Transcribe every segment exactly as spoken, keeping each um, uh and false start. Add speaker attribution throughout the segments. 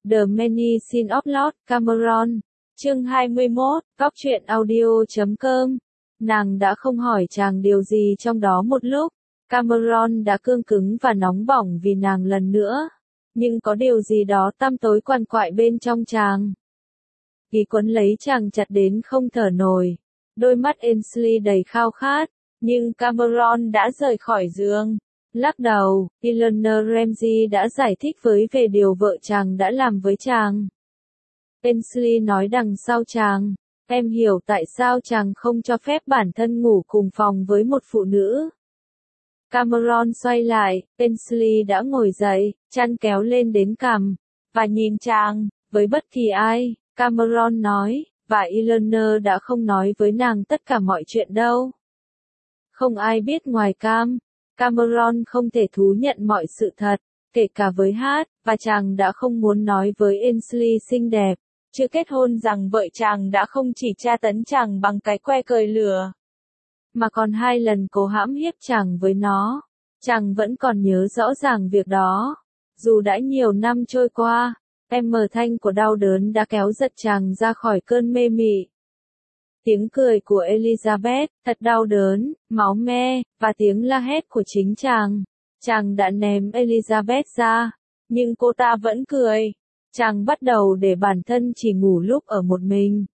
Speaker 1: The Many Sins of Lord Cameron. Chương hai mươi mốt, Góc truyện audio chấm com. Nàng đã không hỏi chàng điều gì trong đó một lúc. Cameron đã cương cứng và nóng bỏng vì nàng lần nữa. Nhưng có điều gì đó tăm tối quằn quại bên trong chàng. Ký quấn lấy chàng chặt đến không thở nổi. Đôi mắt Ainsley đầy khao khát. Nhưng Cameron đã rời khỏi giường. Lắc đầu, Eleanor Ramsey đã giải thích với về điều vợ chàng đã làm với chàng. Ainsley nói đằng sau chàng, em hiểu tại sao chàng không cho phép bản thân ngủ cùng phòng với một phụ nữ. Cameron xoay lại, Ainsley đã ngồi dậy, chăn kéo lên đến cằm, và nhìn chàng, với bất kỳ ai, Cameron nói, và Eleanor đã không nói với nàng tất cả mọi chuyện đâu. Không ai biết ngoài Cam. Cameron không thể thú nhận mọi sự thật, kể cả với Hát, và chàng đã không muốn nói với Ainsley xinh đẹp, chưa kết hôn rằng vợ chàng đã không chỉ tra tấn chàng bằng cái que cời lửa, mà còn hai lần cố hãm hiếp chàng với nó. Chàng vẫn còn nhớ rõ ràng việc đó. Dù đã nhiều năm trôi qua, em mờ thanh của đau đớn đã kéo giật chàng ra khỏi cơn mê mị. Tiếng cười của Elizabeth, thật đau đớn, máu me, và tiếng la hét của chính chàng. Chàng đã ném Elizabeth ra, nhưng cô ta vẫn cười. Chàng bắt đầu để bản thân chỉ ngủ lúc ở một mình.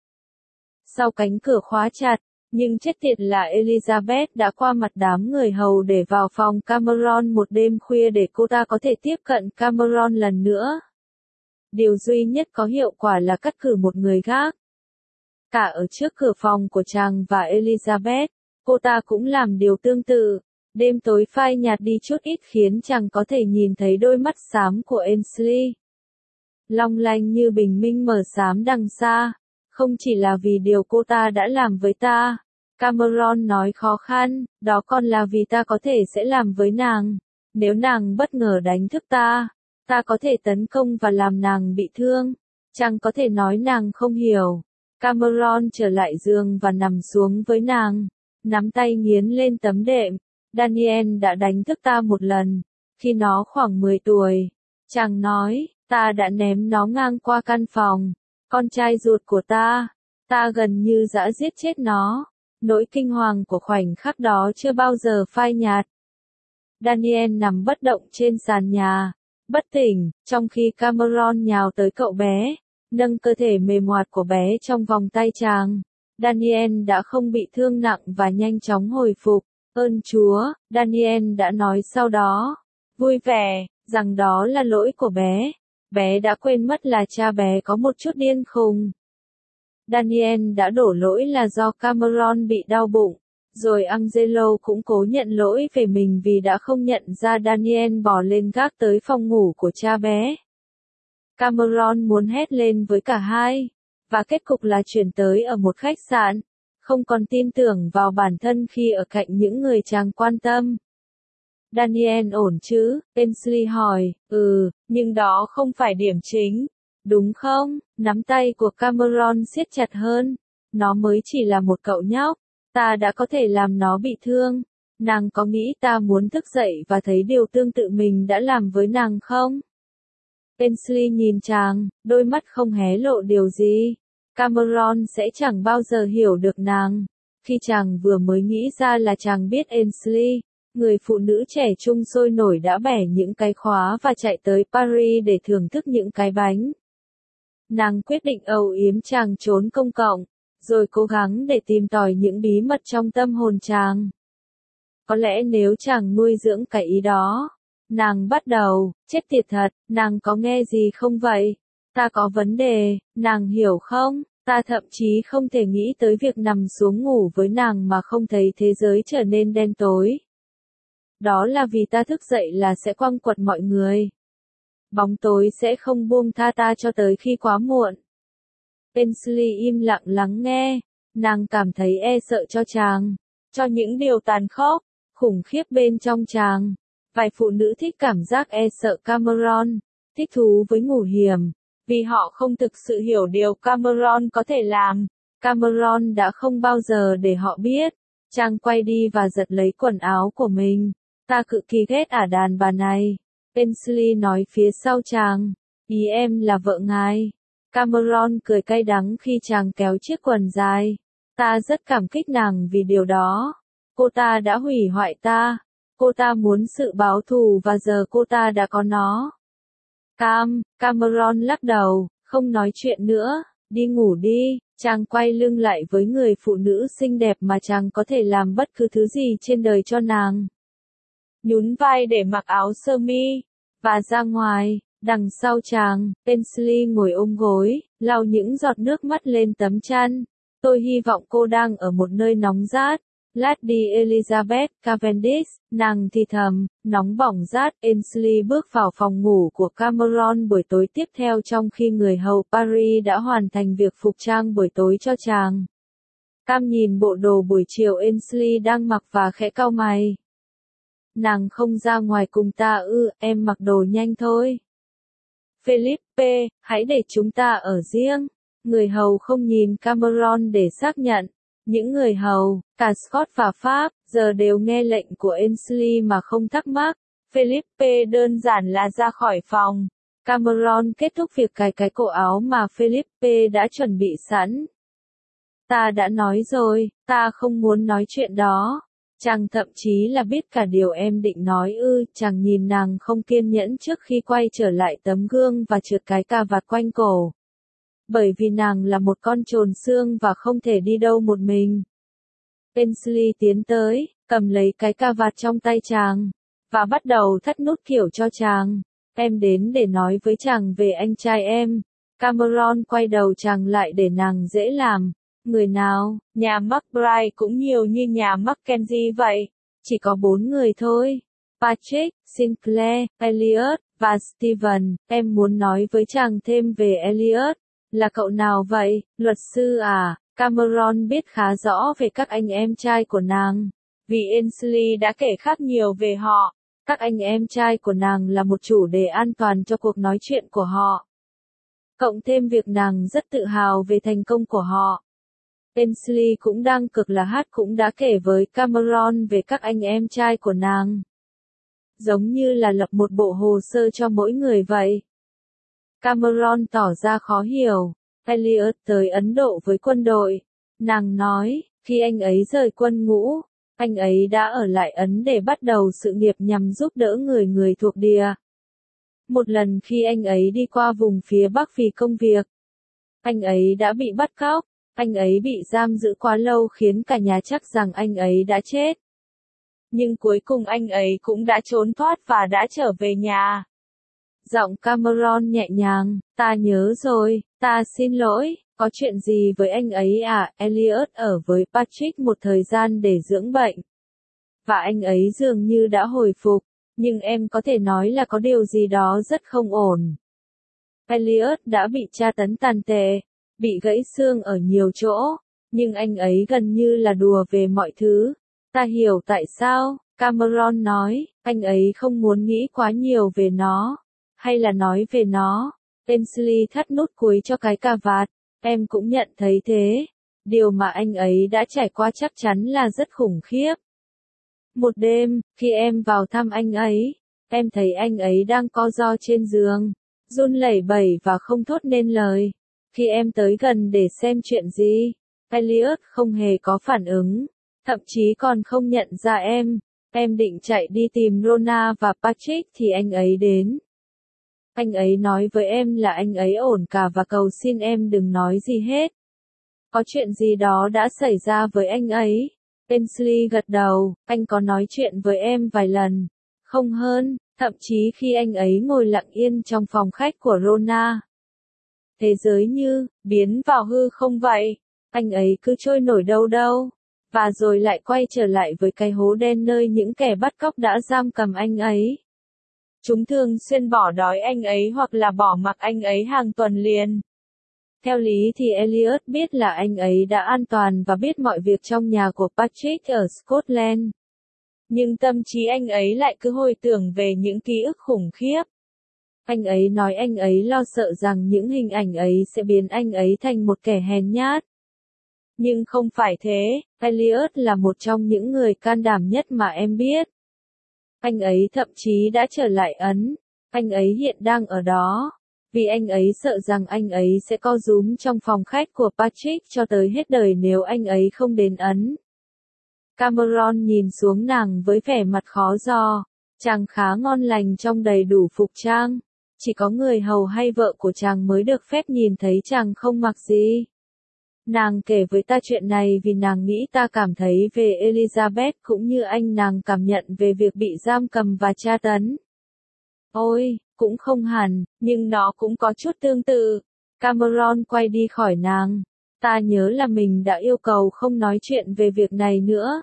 Speaker 1: Sau cánh cửa khóa chặt, nhưng chết tiệt là Elizabeth đã qua mặt đám người hầu để vào phòng Cameron một đêm khuya để cô ta có thể tiếp cận Cameron lần nữa. Điều duy nhất có hiệu quả là cắt cử một người khác. Cả ở trước cửa phòng của chàng và Elizabeth, cô ta cũng làm điều tương tự. Đêm tối phai nhạt đi chút ít khiến chàng có thể nhìn thấy đôi mắt xám của Ainsley. Long lanh như bình minh mờ xám đằng xa. Không chỉ là vì điều cô ta đã làm với ta. Cameron nói khó khăn, đó còn là vì ta có thể sẽ làm với nàng. Nếu nàng bất ngờ đánh thức ta, ta có thể tấn công và làm nàng bị thương. Chàng có thể nói nàng không hiểu. Cameron trở lại giường và nằm xuống với nàng, nắm tay nghiến lên tấm đệm. Daniel đã đánh thức ta một lần, khi nó khoảng mười tuổi. Chàng nói, ta đã ném nó ngang qua căn phòng. Con trai ruột của ta, ta gần như đã giết chết nó. Nỗi kinh hoàng của khoảnh khắc đó chưa bao giờ phai nhạt. Daniel nằm bất động trên sàn nhà, bất tỉnh, trong khi Cameron nhào tới cậu bé. Nâng cơ thể mềm hoạt của bé trong vòng tay chàng. Daniel đã không bị thương nặng và nhanh chóng hồi phục. Ơn Chúa, Daniel đã nói sau đó. Vui vẻ, rằng đó là lỗi của bé. Bé đã quên mất là cha bé có một chút điên khùng. Daniel đã đổ lỗi là do Cameron bị đau bụng. Rồi Angelo cũng cố nhận lỗi về mình vì đã không nhận ra Daniel bỏ lên gác tới phòng ngủ của cha bé. Cameron muốn hét lên với cả hai, và kết cục là chuyển tới ở một khách sạn, không còn tin tưởng vào bản thân khi ở cạnh những người chàng quan tâm. Daniel ổn chứ? Ainsley hỏi, ừ, nhưng đó không phải điểm chính, đúng không? Nắm tay của Cameron siết chặt hơn, nó mới chỉ là một cậu nhóc, ta đã có thể làm nó bị thương. Nàng có nghĩ ta muốn thức dậy và thấy điều tương tự mình đã làm với nàng không? Ainsley nhìn chàng, đôi mắt không hé lộ điều gì. Cameron sẽ chẳng bao giờ hiểu được nàng. Khi chàng vừa mới nghĩ ra là chàng biết Ainsley, người phụ nữ trẻ trung sôi nổi đã bẻ những cái khóa và chạy tới Paris để thưởng thức những cái bánh. Nàng quyết định âu yếm chàng trốn công cộng, rồi cố gắng để tìm tòi những bí mật trong tâm hồn chàng. Có lẽ nếu chàng nuôi dưỡng cái ý đó, nàng bắt đầu, chết tiệt thật, nàng có nghe gì không vậy? Ta có vấn đề, nàng hiểu không? Ta thậm chí không thể nghĩ tới việc nằm xuống ngủ với nàng mà không thấy thế giới trở nên đen tối. Đó là vì ta thức dậy là sẽ quăng quật mọi người. Bóng tối sẽ không buông tha ta cho tới khi quá muộn. Ainsley im lặng lắng nghe, nàng cảm thấy e sợ cho chàng, cho những điều tàn khốc, khủng khiếp bên trong chàng. Vài phụ nữ thích cảm giác e sợ Cameron, thích thú với ngủ hiểm, vì họ không thực sự hiểu điều Cameron có thể làm. Cameron đã không bao giờ để họ biết. Chàng quay đi và giật lấy quần áo của mình. Ta cực kỳ ghét ả đàn bà này. Ainsley nói phía sau chàng. Ý em là vợ ngài. Cameron cười cay đắng khi chàng kéo chiếc quần dài. Ta rất cảm kích nàng vì điều đó. Cô ta đã hủy hoại ta. Cô ta muốn sự báo thù và giờ cô ta đã có nó. Cam, Cameron lắc đầu, không nói chuyện nữa, đi ngủ đi. Chàng quay lưng lại với người phụ nữ xinh đẹp mà chàng có thể làm bất cứ thứ gì trên đời cho nàng. Nhún vai để mặc áo sơ mi, và ra ngoài. Đằng sau chàng, Ainsley ngồi ôm gối, lau những giọt nước mắt lên tấm chăn. Tôi hy vọng cô đang ở một nơi nóng rát. Lady Elizabeth Cavendish, nàng thì thầm, nóng bỏng rát. Ainsley bước vào phòng ngủ của Cameron buổi tối tiếp theo trong khi người hầu Paris đã hoàn thành việc phục trang buổi tối cho chàng. Cam nhìn bộ đồ buổi chiều Ainsley đang mặc và khẽ cau mày. Nàng không ra ngoài cùng ta ư? Em mặc đồ nhanh thôi. Philippe, hãy để chúng ta ở riêng. Người hầu không nhìn Cameron để xác nhận. Những người hầu, cả Scott và Pháp, giờ đều nghe lệnh của Ainsley mà không thắc mắc. Philippe đơn giản là ra khỏi phòng. Cameron kết thúc việc cài cái cổ áo mà Philippe đã chuẩn bị sẵn. Ta đã nói rồi, ta không muốn nói chuyện đó. Chàng thậm chí là biết cả điều em định nói ư. Chàng nhìn nàng không kiên nhẫn trước khi quay trở lại tấm gương và trượt cái cà vạt quanh cổ. Bởi vì nàng là một con trồn xương và không thể đi đâu một mình. Ainsley tiến tới, cầm lấy cái cà vạt trong tay chàng, và bắt đầu thắt nút kiểu cho chàng. Em đến để nói với chàng về anh trai em. Cameron quay đầu chàng lại để nàng dễ làm. Người nào? Nhà McBride cũng nhiều như nhà Mackenzie vậy. Chỉ có bốn người thôi. Patrick, Sinclair, Elliot, và Stephen. Em muốn nói với chàng thêm về Elliot. Là cậu nào vậy? Luật sư à? Cameron biết khá rõ về các anh em trai của nàng. Vì Ainsley đã kể khác nhiều về họ. Các anh em trai của nàng là một chủ đề an toàn cho cuộc nói chuyện của họ. Cộng thêm việc nàng rất tự hào về thành công của họ. Ainsley cũng đang cực là hát cũng đã kể với Cameron về các anh em trai của nàng. Giống như là lập một bộ hồ sơ cho mỗi người vậy. Cameron tỏ ra khó hiểu. Elliot tới Ấn Độ với quân đội. Nàng nói, khi anh ấy rời quân ngũ, anh ấy đã ở lại Ấn để bắt đầu sự nghiệp nhằm giúp đỡ người người thuộc địa. Một lần khi anh ấy đi qua vùng phía Bắc vì công việc, anh ấy đã bị bắt cóc. Anh ấy bị giam giữ quá lâu khiến cả nhà chắc rằng anh ấy đã chết. Nhưng cuối cùng anh ấy cũng đã trốn thoát và đã trở về nhà. Giọng Cameron nhẹ nhàng, ta nhớ rồi, ta xin lỗi, có chuyện gì với anh ấy à? Elliot ở với Patrick một thời gian để dưỡng bệnh. Và anh ấy dường như đã hồi phục, nhưng em có thể nói là có điều gì đó rất không ổn. Elliot đã bị tra tấn tàn tệ, bị gãy xương ở nhiều chỗ, nhưng anh ấy gần như là đùa về mọi thứ. Ta hiểu tại sao, Cameron nói, anh ấy không muốn nghĩ quá nhiều về nó, hay là nói về nó. Ainsley thắt nút cuối cho cái cà vạt, em cũng nhận thấy thế. Điều mà anh ấy đã trải qua chắc chắn là rất khủng khiếp. Một đêm, khi em vào thăm anh ấy, em thấy anh ấy đang co ro trên giường, run lẩy bẩy và không thốt nên lời. Khi em tới gần để xem chuyện gì, Elliot không hề có phản ứng, thậm chí còn không nhận ra em. Em định chạy đi tìm Rona và Patrick thì anh ấy đến. Anh ấy nói với em là anh ấy ổn cả và cầu xin em đừng nói gì hết. Có chuyện gì đó đã xảy ra với anh ấy. Ainsley gật đầu, anh có nói chuyện với em vài lần. Không hơn, thậm chí khi anh ấy ngồi lặng yên trong phòng khách của Rona. Thế giới như, biến vào hư không vậy. Anh ấy cứ trôi nổi đâu đâu. Và rồi lại quay trở lại với cái hố đen nơi những kẻ bắt cóc đã giam cầm anh ấy. Chúng thường xuyên bỏ đói anh ấy hoặc là bỏ mặc anh ấy hàng tuần liền. Theo lý thì Elliot biết là anh ấy đã an toàn và biết mọi việc trong nhà của Patrick ở Scotland. Nhưng tâm trí anh ấy lại cứ hồi tưởng về những ký ức khủng khiếp. Anh ấy nói anh ấy lo sợ rằng những hình ảnh ấy sẽ biến anh ấy thành một kẻ hèn nhát. Nhưng không phải thế, Elliot là một trong những người can đảm nhất mà em biết. Anh ấy thậm chí đã trở lại Ấn. Anh ấy hiện đang ở đó. Vì anh ấy sợ rằng anh ấy sẽ co rúm trong phòng khách của Patrick cho tới hết đời nếu anh ấy không đến Ấn. Cameron nhìn xuống nàng với vẻ mặt khó dò. Chàng khá ngon lành trong đầy đủ phục trang. Chỉ có người hầu hay vợ của chàng mới được phép nhìn thấy chàng không mặc gì. Nàng kể với ta chuyện này vì nàng nghĩ ta cảm thấy về Elizabeth cũng như anh nàng cảm nhận về việc bị giam cầm và tra tấn. Ôi, cũng không hẳn, nhưng nó cũng có chút tương tự. Cameron quay đi khỏi nàng. Ta nhớ là mình đã yêu cầu không nói chuyện về việc này nữa.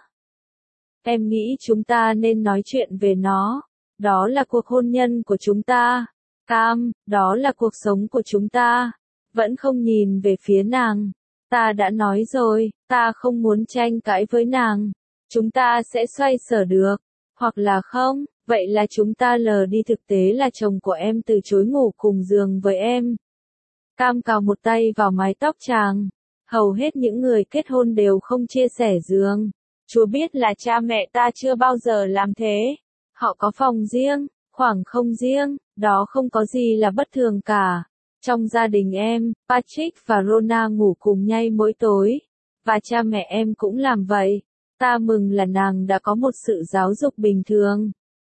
Speaker 1: Em nghĩ chúng ta nên nói chuyện về nó. Đó là cuộc hôn nhân của chúng ta. Cam, đó là cuộc sống của chúng ta. Vẫn không nhìn về phía nàng. Ta đã nói rồi, ta không muốn tranh cãi với nàng. Chúng ta sẽ xoay sở được. Hoặc là không, vậy là chúng ta lờ đi thực tế là chồng của em từ chối ngủ cùng giường với em. Cam cào một tay vào mái tóc chàng. Hầu hết những người kết hôn đều không chia sẻ giường. Chúa biết là cha mẹ ta chưa bao giờ làm thế. Họ có phòng riêng, khoảng không riêng, đó không có gì là bất thường cả. Trong gia đình em, Patrick và Rona ngủ cùng nhau mỗi tối. Và cha mẹ em cũng làm vậy. Ta mừng là nàng đã có một sự giáo dục bình thường.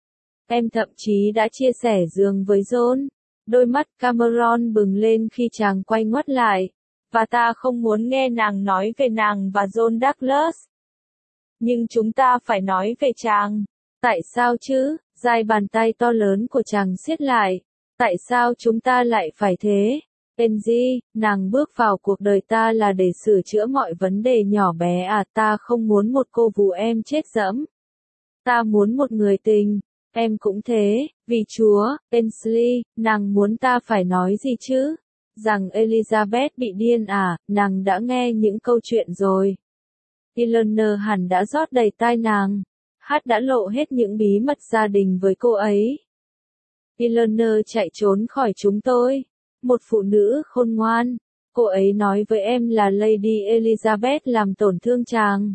Speaker 1: Em thậm chí đã chia sẻ giường với John. Đôi mắt Cameron bừng lên khi chàng quay ngoắt lại. Và ta không muốn nghe nàng nói về nàng và John Douglas. Nhưng chúng ta phải nói về chàng. Tại sao chứ? Dài bàn tay to lớn của chàng siết lại. Tại sao chúng ta lại phải thế? Angie, nàng bước vào cuộc đời ta là để sửa chữa mọi vấn đề nhỏ bé à, ta không muốn một cô vú em chết dẫm. Ta muốn một người tình. Em cũng thế, vì Chúa, Ainsley, nàng muốn ta phải nói gì chứ? Rằng Elizabeth bị điên à, nàng đã nghe những câu chuyện rồi. Eleanor hẳn đã rót đầy tai nàng. Hát đã lộ hết những bí mật gia đình với cô ấy. Eleanor chạy trốn khỏi chúng tôi. Một phụ nữ khôn ngoan. Cô ấy nói với em là Lady Elizabeth làm tổn thương chàng.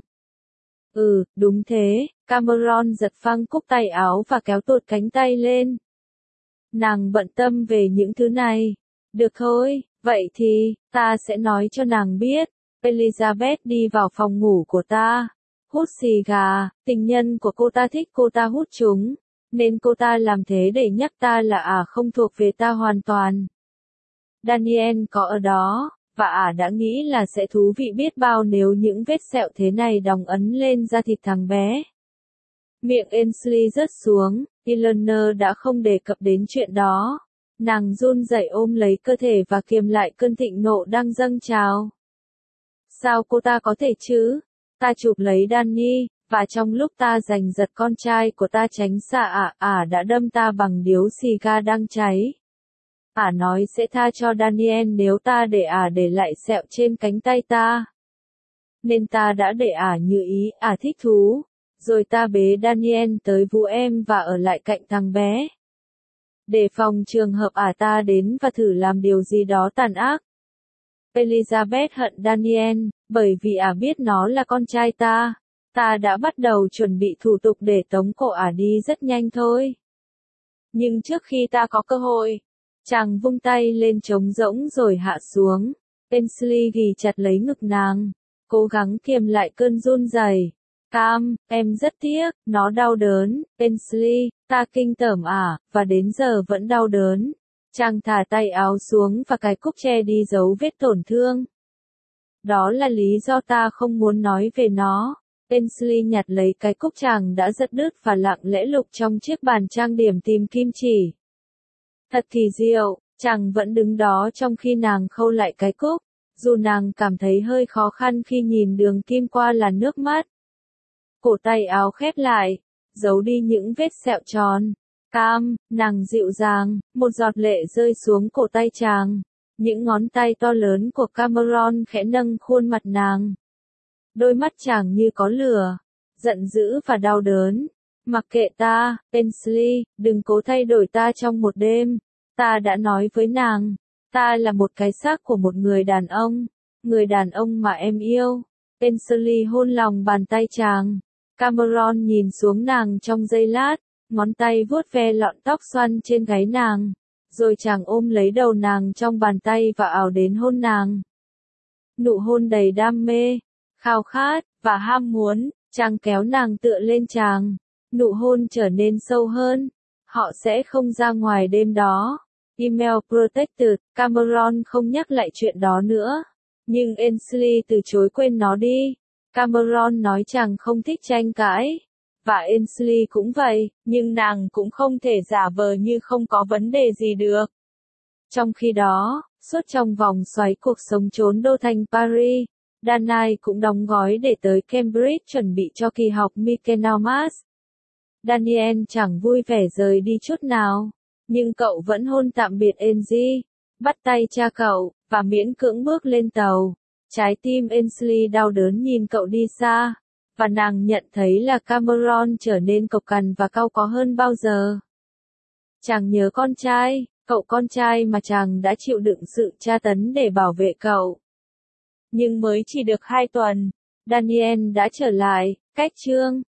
Speaker 1: Ừ, đúng thế. Cameron giật phăng cúc tay áo và kéo tuột cánh tay lên. Nàng bận tâm về những thứ này. Được thôi, vậy thì, ta sẽ nói cho nàng biết. Elizabeth đi vào phòng ngủ của ta. Hút xì gà, tình nhân của cô ta thích cô ta hút chúng. Nên cô ta làm thế để nhắc ta là ả à không thuộc về ta hoàn toàn. Daniel có ở đó, và ả à đã nghĩ là sẽ thú vị biết bao nếu những vết sẹo thế này đóng ấn lên da thịt thằng bé. Miệng Ainsley rớt xuống, Eleanor đã không đề cập đến chuyện đó. Nàng run rẩy ôm lấy cơ thể và kiềm lại cơn thịnh nộ đang dâng trào. Sao cô ta có thể chứ? Ta chụp lấy Danny, và trong lúc ta giành giật con trai của ta tránh xa ả, ả đã đâm ta bằng điếu xì ga đang cháy. Ả nói sẽ tha cho Daniel nếu ta để ả để lại sẹo trên cánh tay ta. Nên ta đã để ả như ý, ả thích thú. Rồi ta bế Daniel tới vú em và ở lại cạnh thằng bé. Để phòng trường hợp ả ta đến và thử làm điều gì đó tàn ác. Elizabeth hận Daniel, bởi vì ả biết nó là con trai ta. Ta đã bắt đầu chuẩn bị thủ tục để tống cổ ả đi rất nhanh thôi. Nhưng trước khi ta có cơ hội, chàng vung tay lên trống rỗng rồi hạ xuống. Ainsley ghì chặt lấy ngực nàng, cố gắng kiềm lại cơn run rẩy. Cam, em rất tiếc, nó đau đớn. Ainsley, ta kinh tởm ả, và đến giờ vẫn đau đớn. Chàng thả tay áo xuống và cài cúc che đi dấu vết tổn thương. Đó là lý do ta không muốn nói về nó. Ainsley nhặt lấy cái cúc chàng đã rất đứt và lặng lẽ lục trong chiếc bàn trang điểm tìm kim chỉ. Thật kỳ diệu, chàng vẫn đứng đó trong khi nàng khâu lại cái cúc, dù nàng cảm thấy hơi khó khăn khi nhìn đường kim qua làn nước mắt. Cổ tay áo khép lại, giấu đi những vết sẹo tròn. Cam, nàng dịu dàng, một giọt lệ rơi xuống cổ tay chàng. Những ngón tay to lớn của Cameron khẽ nâng khuôn mặt nàng. Đôi mắt chàng như có lửa, giận dữ và đau đớn. Mặc kệ ta, Ainsley, đừng cố thay đổi ta trong một đêm. Ta đã nói với nàng, ta là một cái xác của một người đàn ông, người đàn ông mà em yêu. Ainsley hôn lòng bàn tay chàng. Cameron nhìn xuống nàng trong giây lát, ngón tay vuốt ve lọn tóc xoăn trên gáy nàng. rồi chàng ôm lấy đầu nàng trong bàn tay và ào đến hôn nàng. Nụ hôn đầy đam mê, khao khát, và ham muốn, chàng kéo nàng tựa lên chàng. Nụ hôn trở nên sâu hơn. Họ sẽ không ra ngoài đêm đó. Email protected, Cameron không nhắc lại chuyện đó nữa. Nhưng Ainsley từ chối quên nó đi. Cameron nói chàng không thích tranh cãi. Và Ainsley cũng vậy, nhưng nàng cũng không thể giả vờ như không có vấn đề gì được. Trong khi đó, suốt trong vòng xoáy cuộc sống trốn đô thành Paris, Danai cũng đóng gói để tới Cambridge chuẩn bị cho kỳ học Michaelmas. Daniel chẳng vui vẻ rời đi chút nào, nhưng cậu vẫn hôn tạm biệt Angie, bắt tay cha cậu, và miễn cưỡng bước lên tàu. Trái tim Ainsley đau đớn nhìn cậu đi xa, và nàng nhận thấy là Cameron trở nên cộc cằn và cau có hơn bao giờ. Chàng nhớ con trai, cậu con trai mà chàng đã chịu đựng sự tra tấn để bảo vệ cậu. Nhưng mới chỉ được hai tuần, Daniel đã trở lại, cách chương